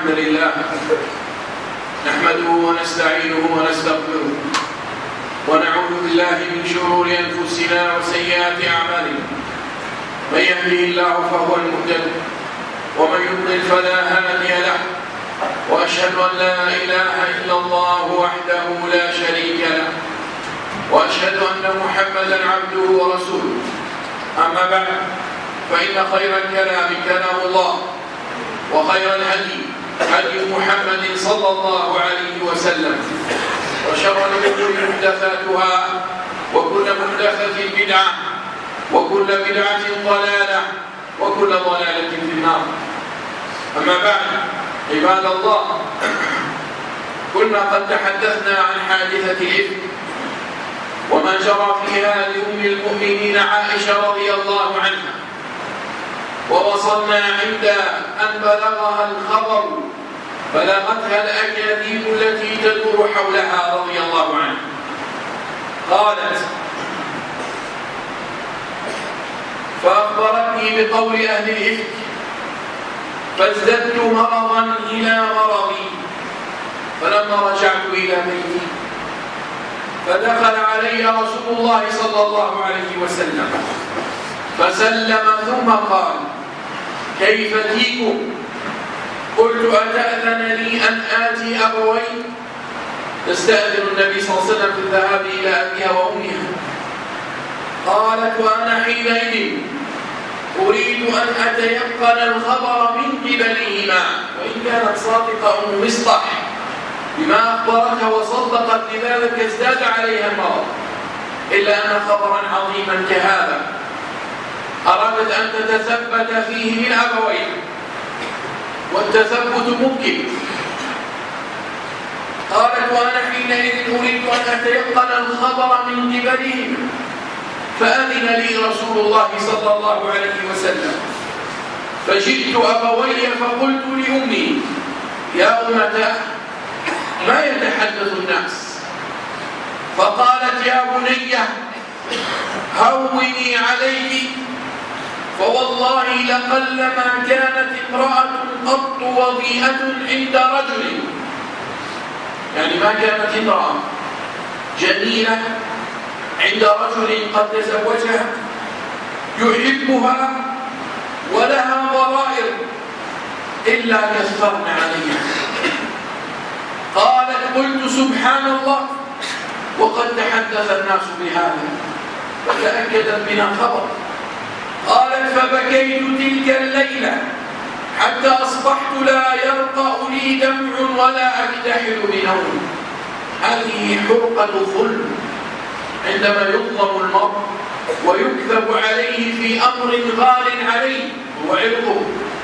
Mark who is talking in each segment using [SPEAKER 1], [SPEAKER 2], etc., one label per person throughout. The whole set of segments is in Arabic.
[SPEAKER 1] الحمد لله نحمده ونستعينه ونستغفره ونعوذ بالله من شرور أنفسنا وسيئات أعمالنا. من يهده الله فهو المهتد ومن يضلل فلا هادي له، وأشهد أن لا إله إلا الله وحده لا شريك له، وأشهد أن محمدا عبده ورسوله. أما بعد، فإن خير الكلام كلام الله، وخير الهدي هدي محمد صلى الله عليه وسلم، وشر الأمور محدثاتها، وكل محدثة بدعة، وكل بدعة ضلالة، وكل ضلالة في النار. أما بعد، عباد الله، كنا قد تحدثنا عن حادثة الإفك وما جرى فيها لأم المؤمنين عائشة رضي الله عنها، ووصلنا عند أن بلغها الخبر، بلغتها الأكاذيب التي تدور حولها رضي الله عنها. قالت: فأخبرتني بقول أهل الإفك فازددت مرضا إلى مرضي، فلما رجعت إلى بيتي فدخل علي رسول الله صلى الله عليه وسلم فسلم ثم قال: كيف تيكم؟ قلت: أتأذن لي أن آتي أبوي؟ تستأذن النبي صلى الله عليه وسلم في الذهاب إلى أبيها وأمها. قالت: وأنا حينئذ أريد أن أتيقن الخبر من قبلهما، وإن كانت صادقة أم مصطح بما أخبرتها وصدقت لذلك ازداد عليها المرض، إلا أن خبرا عظيما كهذا أرادت أن تتثبت فيه من أبويها، والتثبت ممكن. قالت: وأنا حينئذ أريد أن أتيقن الخبر من قبلهم، فأذن لي رسول الله صلى الله عليه وسلم، فجئت أبوي فقلت لأمي: يا أمتاه، ما يتحدث الناس؟ فقالت: يا بني هوني عليك، فوالله لقلما كانت امرأة قط وضيئة عند رجل، يعني ما كانت امرأة جميلة عند رجل قد تزوجها يحبها ولها ضرائر إلا كثرن عليها. قالت: قلت: سبحان الله، وقد تحدث الناس بهذا فتأكدت من الخبر. قالت: فبكيت تلك الليلة حتى أصبحت لا يرقأ لي دمع ولا أكتحل بنوم. هذه حرقة ظلم، عندما يظلم المرء ويكذب عليه في أمر غال عليه وعرضه.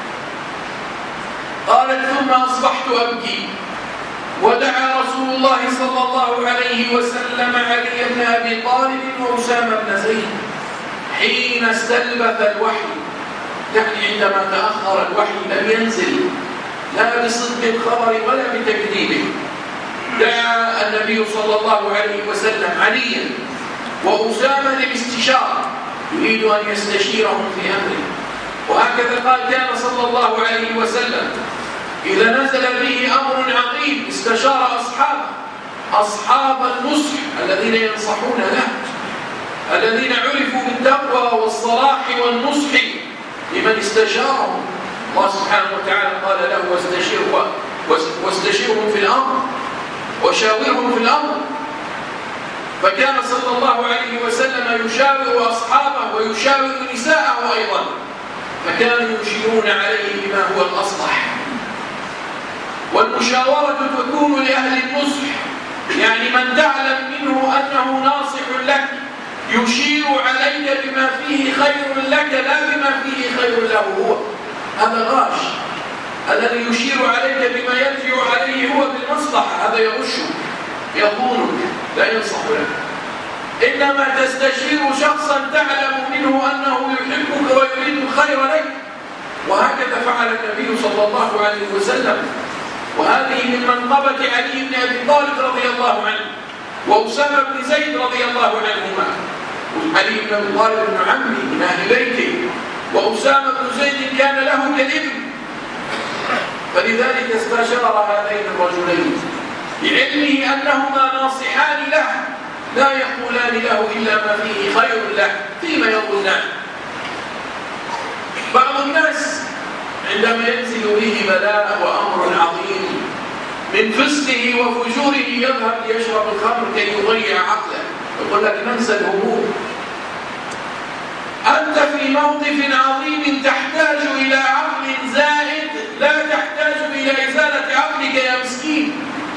[SPEAKER 1] قالت: ثم أصبحت أبكي، ودعا رسول الله صلى الله عليه وسلم علي بن أبي طالب وأسامة بن زيد حين استلبث الوحي، يعني عندما تأخر الوحي لم ينزل لا بصدق الخبر ولا بتكذيبه. دعا النبي صلى الله عليه وسلم عليا وأسامة للاستشارة، يريد أن يستشيرهم في أمره. وهكذا قال: كان صلى الله عليه وسلم إذا نزل به أمر عظيم استشار أصحاب النصح الذين ينصحون له، الذين عرفوا بالتقوى والصلاح والنصح لمن استشارهم. الله سبحانه وتعالى قال له: واستشيرهم في الأمر وشاورهم في الأمر. فكان صلى الله عليه وسلم يشاور أصحابه ويشاور نساءه أيضا، فكانوا يشيرون عليه بما هو الأصلح. والمشاورة تكون لأهل النصح، يعني من تعلم منه أنه ناصح لك يشير عليك بما فيه خير لك لا بما فيه خير له هو. هذا غاش. الذي يشير عليك بما يرجع عليه هو بالمصلحة، هذا يغشك يخونك لا ينصح لك. إنما تستشير شخصا تعلم منه أنه يحبك ويريد الخير لك، وهكذا فعل النبي صلى الله عليه وسلم. وهذه من منقبة علي بن أبي طالب رضي الله عنه وأسامة بن زيد رضي الله عنهما. علي بن أبي طالب بن عمي من أهل بيته، وأسامة بن زيد كان له كالابن، فلذلك استشار هذين الرجلين بعلمه أنهما ناصحان له لا يقولان له إلا ما فيه خير له فيما يظنان. بعض الناس عندما ينزل به بلاء وأمر عظيم من فسقه وفجوره يذهب ليشرب الخمر كي يضيع عقله، يقول لك ننسى الهموم. أنت في موقف عظيم تحتاج إلى عقل زائد، لا تحتاج إلى إزالة عقلك يا مسكين.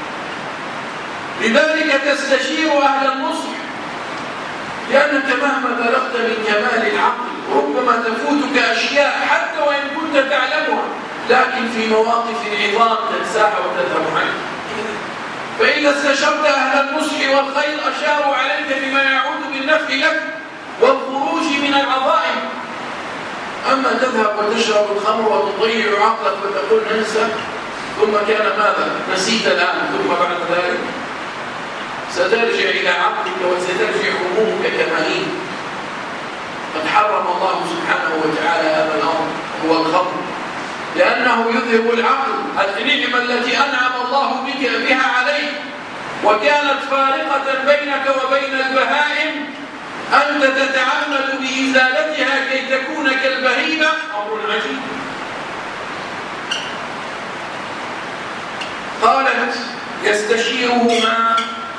[SPEAKER 1] لذلك تستشير أهل النصح، لأنك مهما بلغت من كمال العقل ربما تفوتك أشياء حتى وإن كنت تعلمها، لكن في مواقف عظام تنساها وتذهب عنك. فإذا استشرت أهل النصح والخير أشاروا عليك بما يعود بالنفع لك والخروج من العظائم. أما تذهب وتشرب الخمر وتضيع عقلك وتقول ننسى، ثم كان ماذا؟ نسيت الآن، ثم بعد ذلك سترجع إلى عقلك وسترجع همومك كما هي. قد حرم الله سبحانه وتعالى هذا الأمر هو الخمر، لأنه يذهب العقل، النعمة التي أنعم الله بك بها عليك وكانت فارقة بينك وبين البهائم، أنت تتعمد بإزالتها كي تكون كالبهيمة، أمر عجيب. قالت يستشيرهما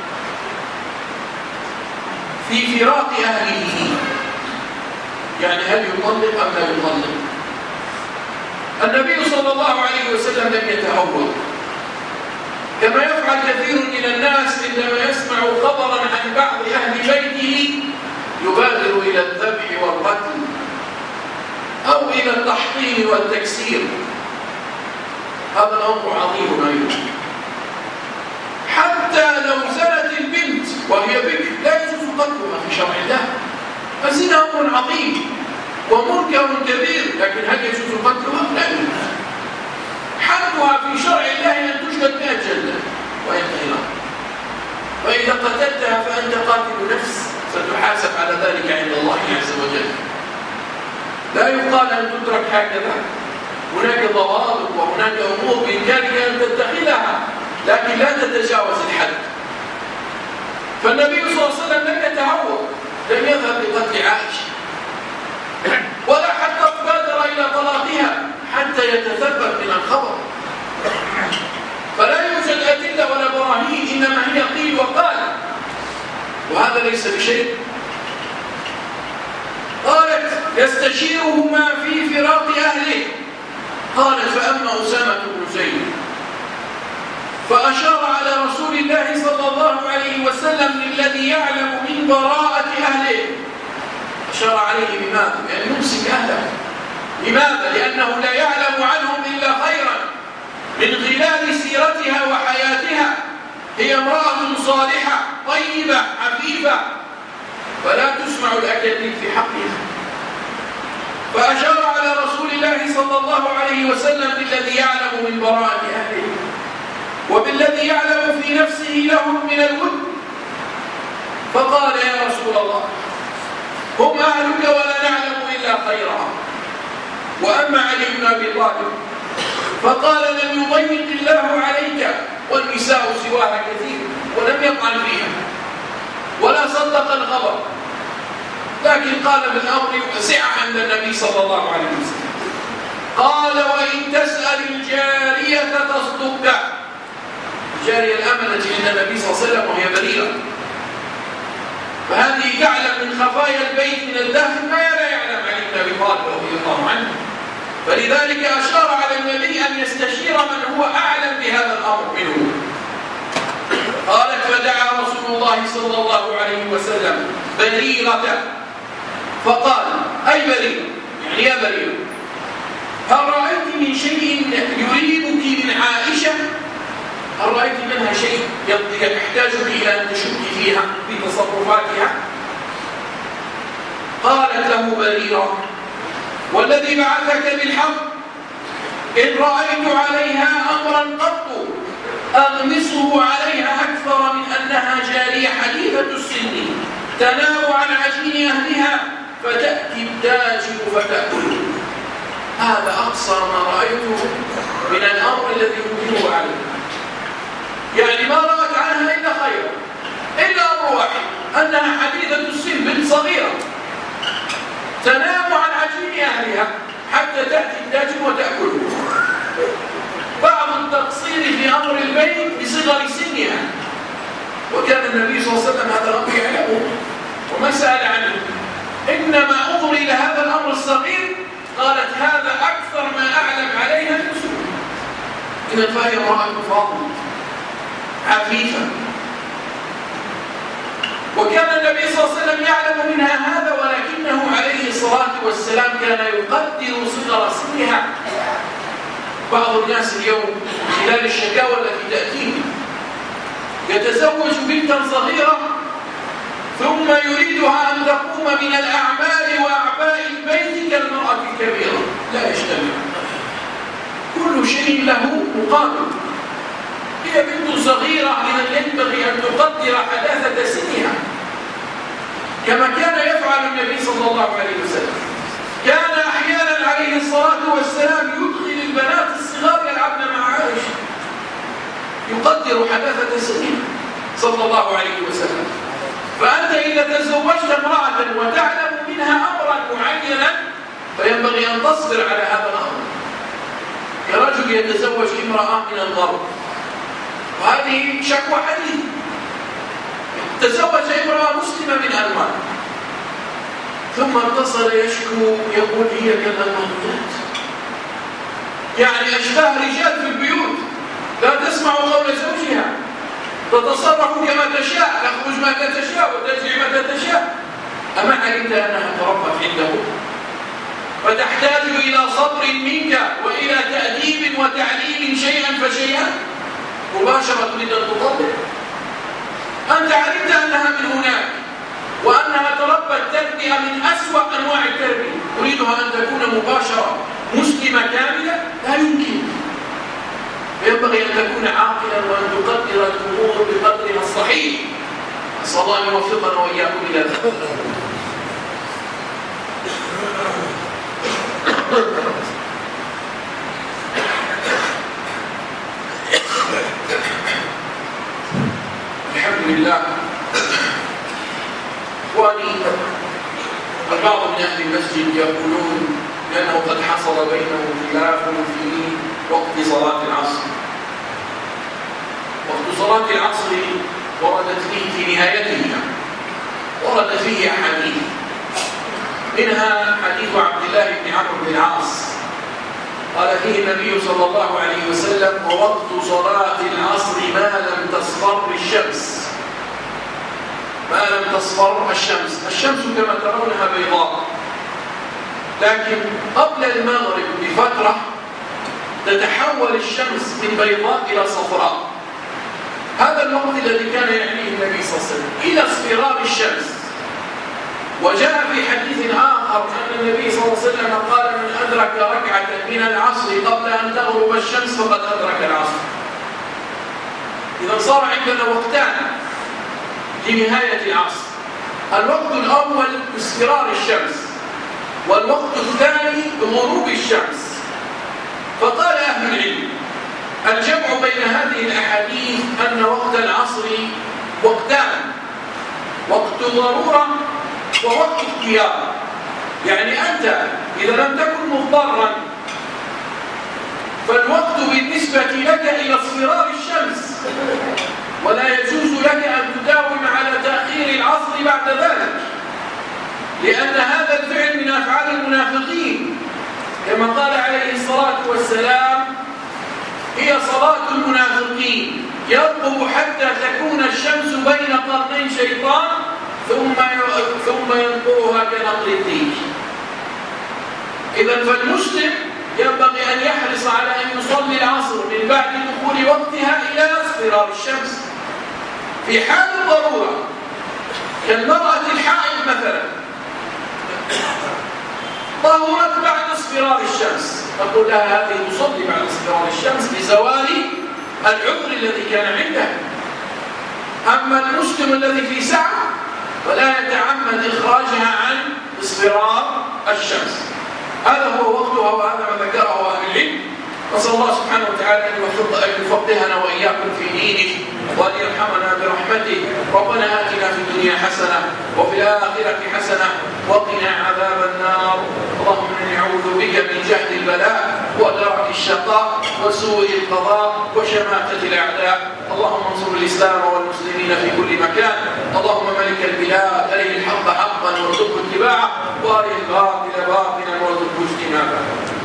[SPEAKER 1] في فراق أهله، يعني هل يطلق أم لا يطلق؟ النبي صلى الله عليه وسلم لم يتهور كما يفعل كثير من الناس عندما يسمع خبرا عن بعض أهل بيته يبادر إلى الذبح والقتل أو إلى التحطيم والتكسير. هذا الأمر عظيم أيضا. حتى لو زنت البنت وهي بكر لا يجوز قتلها في شرع الله. الزنا أمر عظيم ومنكر كبير، لكن هل يجوز قتلها؟ لا يجوز. حدها في شرع الله أن تجلد 100 جلدة وينتهي الأمر. فإذا قتلتها فأنت قاتل نفس، ستحاسب على ذلك عند الله عز وجل. لا يقال أن تترك هكذا، هناك ضوابط وهناك أمور بإمكانك أن تتخذها، لكن لا تتجاوز الحد. فالنبي صلى الله عليه وسلم لم يتهور، لم يذهب لقتل عائشة ولا حتى بادر إلى طلاقها حتى يتثبت من الخبر. فلا يوجد أدلة ولا براهين، إنما هي قيل وقال، وهذا ليس بشيء. قالت يستشيرهما في فراق أهله. قالت فأما أسامة بن زيد فأشار على رسول الله صلى الله عليه وسلم الذي يعلم من براءة أهله. أشار عليه بماذا؟ يعني يمسك أهله. لماذا؟ لأنه لا يعلم عنهم إلا خيرا من خلال سيرتها وحياتها. هي امرأة صالحة طيبة عفيفة، فلا تسمع الأكاذيب في حقها. فأشار على رسول الله صلى الله عليه وسلم بالذي يعلم من براءة أهله وبالذي يعلم في نفسه لهم من الود. فقال يا رسول الله هم أهلك ولا نعلم إلا خيرا. وأما علي بن أبي طالب فقال لم يضيق الله عليك والنساء سواها كثير، ولم يطعن فيها ولا صدق الخبر، لكن قال بالأمر وسع عند النبي صلى الله عليه وسلم. قال وإن تسأل الجارية تصدق. الجارية الأمنة عند النبي صلى الله عليه وسلم وهي بريرة، فهذه تعلم من خفايا البيت من الداخل ما لا يعلم علي بن أبي طالب رضي الله عنه. فلذلك أشار على النبي أن يستشير من هو أعلم بهذا الأمر منه. قالت فدعا رسول الله صلى الله عليه وسلم بريرة فقال أي بريرة؟ يعني يا بريرة هل رأيت من شيء يريبك من عائشة؟ هل رأيت منها شيء يحتاجك إلى أن تشك فيها في تصرفاتها؟ قالت له بريرة والذي بعثك بالحق إن رأيت عليها أمرا قط أغمسه عليها أكثر من أنها جارية حديثة السن تنام عن عجين أهلها فتأتي التاجر فتأكل. هذا أقصى ما رأيته من الأمر الذي يمكنه عليه. يعني ما رأت عنها إلا خيرا، إلا أمر واحد، أنها حديثة السن، بنت صغيرة تنام عن عجين أهلها حتى تأتي الداجن وتأكله. بعض التقصير في أمر البيت بصغر سنها، وكان النبي صلى الله عليه وسلم هذا الأمر يعلمه وما سأل عنه، إنما أنظر إلى هذا الأمر الصغير قالت هذا أكثر ما أعلم عليها من سنة. إذا فهي امرأة فاضلة عفيفة، وكان النبي صلى الله عليه وسلم يعلم منها هذا، ولكنه عليه الصلاة والسلام كان يقدر صغر سنها. بعض الناس اليوم خلال الشكاوى التي تأتيه يتزوج بنتا صغيرة ثم يريدها أن تقوم من الأعمال وأعباء البيت كالمرأة الكبيرة، لا يجتمع. كل شيء له مقابل. هي بنت صغيرة، إذا ينبغي أن تقدر حداثة سنها كما كان يفعل النبي صلى الله عليه وسلم. كان أحيانا عليه الصلاة والسلام يدخل البنات الصغار يلعبن مع عائشة، يقدر حداثة سنها صلى الله عليه وسلم. فأنت إذا تزوجت امرأة وتعلم منها أمرا معينا فينبغي أن تصبر على هذا الأمر. كرجل يتزوج امرأة من الغرب، وهذه شكوى حديث، تزوج امرأة مسلمة من ألمان ثم اتصل يشكو يقول هي كالألمانيات، يعني أشباه رجال في البيوت، لا تسمع قول زوجها، تتصرف كما تشاء، تخرج متى تشاء وترجع متى تشاء. أما علمت أنها تربت عنده؟ فتحتاج إلى صبر منك وإلى تأديب وتعليم شيئا فشيئا. مباشرة تريد أن تطبق، أنت علمت أنها من هناك وأنها تربت تربية من أسوأ أنواع التربية، تريدها أن تكون مباشرة مسلمة كاملة؟ لا يمكن. ينبغي أن تكون عاقلا وأن تقدر الأمور بقدرها الصحيح. أسأل الله أن يوفقنا وإياكم إلى ذلك. الحمد لله. إخواني، البعض من أهل المسجد يقولون لأنه قد حصل بينهم خلاف في وقت صلاة العصر. وقت صلاة العصر وردت فيه في نهايتها ورد فيه أحاديث، منها حديث عبد الله بن عمرو بن العاص قال فيه النبي صلى الله عليه وسلم: ووقت صلاة العصر ما لم تصفر الشمس. ما لم تصفر الشمس، الشمس كما ترونها بيضاء، لكن قبل المغرب بفترة تتحول الشمس من بيضاء إلى صفراء. هذا الوقت الذي كان يعنيه النبي صلى الله عليه وسلم إلى اصفرار الشمس. وجاء في حديث آخر أن النبي صلى الله عليه وسلم قال: من أدرك ركعة من العصر قبل أن تغرب الشمس فقد أدرك العصر. إذا صار عندنا وقتان لنهاية العصر، الوقت الأول باصفرار الشمس، والوقت الثاني بغروب الشمس. فقال أهل العلم: الجمع بين هذه الأحاديث أن وقت العصر وقتان، وقت ضرورة ووقت اختيار. يعني أنت إذا لم تكن مضطرا فالوقت بالنسبة لك إلى اصفرار الشمس، ولا يجوز لك أن تداوم على تأخير العصر بعد ذلك، لأن هذا الفعل من أفعال المنافقين، كما قال عليه الصلاة والسلام: هي صلاة المنافقين، يرقب حتى تكون الشمس بين قرني شيطان ثم ينقرها كنقر الديك. إذن فالمسلم ينبغي أن يحرص على أن يصلي العصر من بعد دخول وقتها إلى اصفرار الشمس. في حال الضرورة كالمرأة الحائض مثلا، طهرت بعد اصفرار الشمس، نقول لها هذه تصلي بعد اصفرار الشمس لزوال العذر الذي كان عندها. أما المسلم الذي في سعة فلا يتعمد إخراجها عن اصفرار الشمس. هذا هو وقتها وهذا ما ذكره أهل العلم. نسأل الله سبحانه وتعالى أن يفقهنا وإياكم في دينه وأن يرحمنا برحمته. ربنا آتنا في الدنيا حسنة وفي الآخرة حسنة وقنا عذاب النار. اللهم إنا نعوذ بك من جهد البلاء ودرك الشقاء وسوء القضاء وشماتة الأعداء. اللهم انصر الإسلام والمسلمين في كل مكان. اللهم ملك البلاد أرنا الحق حقا وارزقنا اتباعه وأرنا الباطل باطلا وارزقنا اجتنابه.